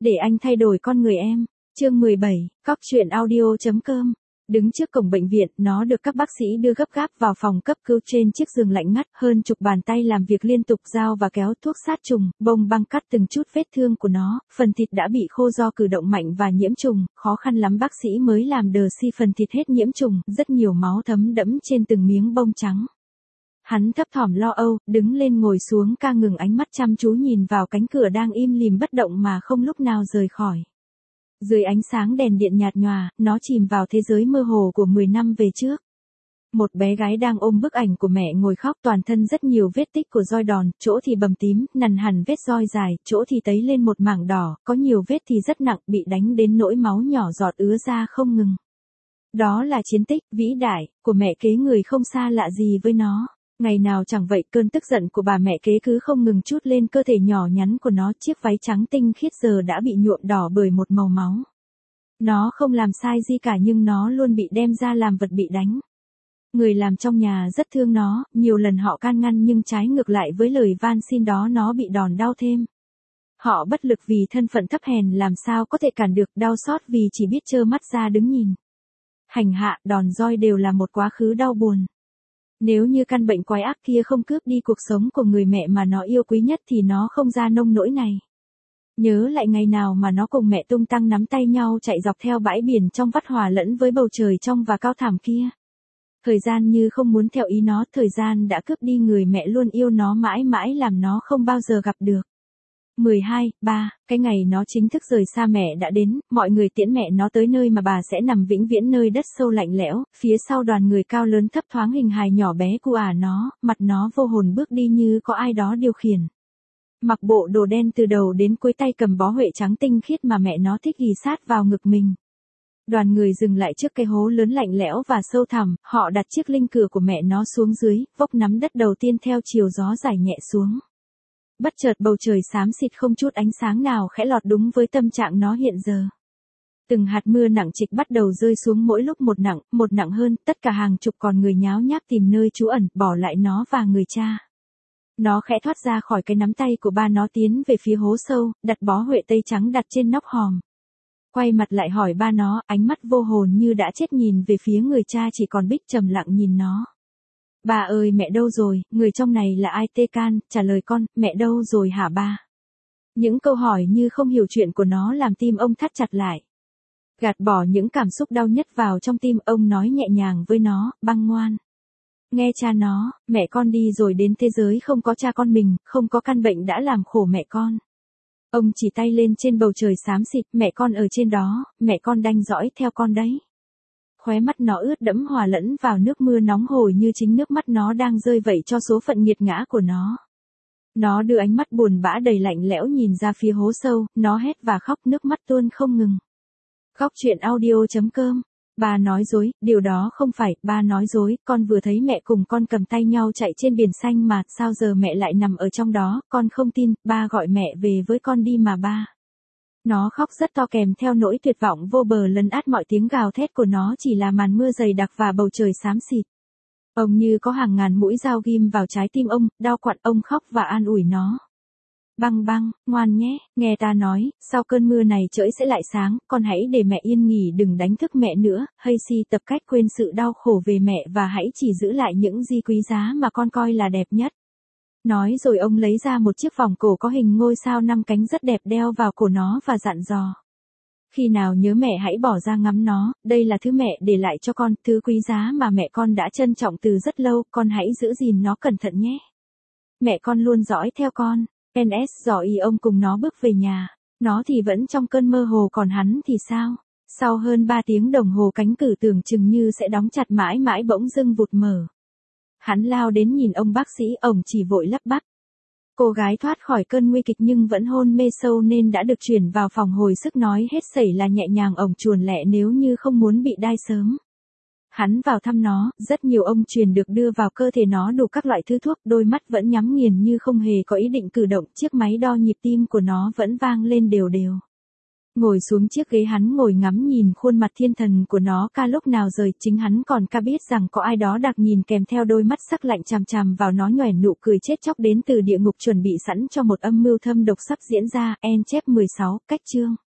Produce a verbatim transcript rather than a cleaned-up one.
Để anh thay đổi con người em. Chương mười bảy, cóc truyện audio.com. Đứng trước cổng bệnh viện, nó được các bác sĩ đưa gấp gáp vào phòng cấp cứu trên chiếc giường lạnh ngắt, hơn chục bàn tay làm việc liên tục dao và kéo thuốc sát trùng, bông băng cắt từng chút vết thương của nó, phần thịt đã bị khô do cử động mạnh và nhiễm trùng, khó khăn lắm bác sĩ mới làm đờ si phần thịt hết nhiễm trùng, rất nhiều máu thấm đẫm trên từng miếng bông trắng. Hắn thấp thỏm lo âu, đứng lên ngồi xuống ca ngừng ánh mắt chăm chú nhìn vào cánh cửa đang im lìm bất động mà không lúc nào rời khỏi. Dưới ánh sáng đèn điện nhạt nhòa, nó chìm vào thế giới mơ hồ của mười năm về trước. Một bé gái đang ôm bức ảnh của mẹ ngồi khóc, toàn thân rất nhiều vết tích của roi đòn, chỗ thì bầm tím, nằn hẳn vết roi dài, chỗ thì tấy lên một mảng đỏ, có nhiều vết thì rất nặng, bị đánh đến nỗi máu nhỏ giọt ứa ra không ngừng. Đó là chiến tích vĩ đại của mẹ kế người không xa lạ gì với nó. Ngày nào chẳng vậy, cơn tức giận của bà mẹ kế cứ không ngừng trút lên cơ thể nhỏ nhắn của nó, chiếc váy trắng tinh khiết giờ đã bị nhuộm đỏ bởi một màu máu. Nó không làm sai gì cả nhưng nó luôn bị đem ra làm vật bị đánh. Người làm trong nhà rất thương nó, nhiều lần họ can ngăn nhưng trái ngược lại với lời van xin đó nó bị đòn đau thêm. Họ bất lực vì thân phận thấp hèn làm sao có thể cản được, đau xót vì chỉ biết trơ mắt ra đứng nhìn. Hành hạ, đòn roi đều là một quá khứ đau buồn. Nếu như căn bệnh quái ác kia không cướp đi cuộc sống của người mẹ mà nó yêu quý nhất thì nó không ra nông nỗi này. Nhớ lại ngày nào mà nó cùng mẹ tung tăng nắm tay nhau chạy dọc theo bãi biển trong vắt hòa lẫn với bầu trời trong và cao thẳm kia. Thời gian như không muốn theo ý nó, thời gian đã cướp đi người mẹ luôn yêu nó mãi mãi làm nó không bao giờ gặp được. mười hai, ba, cái ngày nó chính thức rời xa mẹ đã đến, mọi người tiễn mẹ nó tới nơi mà bà sẽ nằm vĩnh viễn nơi đất sâu lạnh lẽo, phía sau đoàn người cao lớn thấp thoáng hình hài nhỏ bé của ả nó, mặt nó vô hồn bước đi như có ai đó điều khiển. Mặc bộ đồ đen từ đầu đến cuối, tay cầm bó huệ trắng tinh khiết mà mẹ nó thích ghì sát vào ngực mình. Đoàn người dừng lại trước cái hố lớn lạnh lẽo và sâu thẳm, họ đặt chiếc linh cữu của mẹ nó xuống dưới, vốc nắm đất đầu tiên theo chiều gió giải nhẹ xuống. Bất chợt bầu trời xám xịt không chút ánh sáng nào khẽ lọt đúng với tâm trạng nó hiện giờ. Từng hạt mưa nặng trịch bắt đầu rơi xuống, mỗi lúc một nặng, một nặng hơn, tất cả hàng chục con người nháo nhác tìm nơi trú ẩn, bỏ lại nó và người cha. Nó khẽ thoát ra khỏi cái nắm tay của ba nó, tiến về phía hố sâu, đặt bó huệ tây trắng đặt trên nóc hòm. Quay mặt lại hỏi ba nó, ánh mắt vô hồn như đã chết nhìn về phía người cha chỉ còn Bích trầm lặng nhìn nó. Ba ơi, mẹ đâu rồi, người trong này là ai? Tê Can, trả lời con, mẹ đâu rồi hả ba? Những câu hỏi như không hiểu chuyện của nó làm tim ông thắt chặt lại. Gạt bỏ những cảm xúc đau nhất vào trong tim, ông nói nhẹ nhàng với nó, Băng ngoan. Nghe cha nó, mẹ con đi rồi đến thế giới không có cha con mình, không có căn bệnh đã làm khổ mẹ con. Ông chỉ tay lên trên bầu trời xám xịt, mẹ con ở trên đó, mẹ con đanh dõi theo con đấy. Khóe mắt nó ướt đẫm hòa lẫn vào nước mưa nóng hổi như chính nước mắt nó đang rơi vậy cho số phận nghiệt ngã của nó. Nó đưa ánh mắt buồn bã đầy lạnh lẽo nhìn ra phía hố sâu, nó hét và khóc nước mắt tuôn không ngừng. Cóc truyện audio.com. Ba nói dối, điều đó không phải, ba nói dối, con vừa thấy mẹ cùng con cầm tay nhau chạy trên biển xanh mà, sao giờ mẹ lại nằm ở trong đó, con không tin, ba gọi mẹ về với con đi mà ba. Nó khóc rất to kèm theo nỗi tuyệt vọng vô bờ lấn át mọi tiếng gào thét của nó chỉ là màn mưa dày đặc và bầu trời xám xịt. Ông như có hàng ngàn mũi dao ghim vào trái tim ông, đau quặn, ông khóc và an ủi nó. Băng băng, ngoan nhé, nghe ta nói, sau cơn mưa này trời sẽ lại sáng, con hãy để mẹ yên nghỉ, đừng đánh thức mẹ nữa, hay si tập cách quên sự đau khổ về mẹ và hãy chỉ giữ lại những gì quý giá mà con coi là đẹp nhất. Nói rồi ông lấy ra một chiếc vòng cổ có hình ngôi sao năm cánh rất đẹp đeo vào cổ nó và dặn dò. Khi nào nhớ mẹ hãy bỏ ra ngắm nó, đây là thứ mẹ để lại cho con, thứ quý giá mà mẹ con đã trân trọng từ rất lâu, con hãy giữ gìn nó cẩn thận nhé. Mẹ con luôn dõi theo con. en ét dò ý ông cùng nó bước về nhà. Nó thì vẫn trong cơn mơ hồ, còn hắn thì sao? Sau hơn ba tiếng đồng hồ cánh cửa tưởng chừng như sẽ đóng chặt mãi mãi bỗng dưng vụt mở. Hắn lao đến nhìn ông bác sĩ, ông chỉ vội lắp bắp. Cô gái thoát khỏi cơn nguy kịch nhưng vẫn hôn mê sâu nên đã được chuyển vào phòng hồi sức, nói hết sẩy là nhẹ nhàng, ổng chuồn lẹ nếu như không muốn bị đai sớm. Hắn vào thăm nó, rất nhiều ông truyền được đưa vào cơ thể nó đủ các loại thứ thuốc, đôi mắt vẫn nhắm nghiền như không hề có ý định cử động, chiếc máy đo nhịp tim của nó vẫn vang lên đều đều. Ngồi xuống chiếc ghế hắn ngồi ngắm nhìn khuôn mặt thiên thần của nó ca lúc nào rời, chính hắn còn ca biết rằng có ai đó đặc nhìn kèm theo đôi mắt sắc lạnh chằm chằm vào nó nhoẻn nụ cười chết chóc đến từ địa ngục chuẩn bị sẵn cho một âm mưu thâm độc sắp diễn ra. En chép mười sáu, cách chương.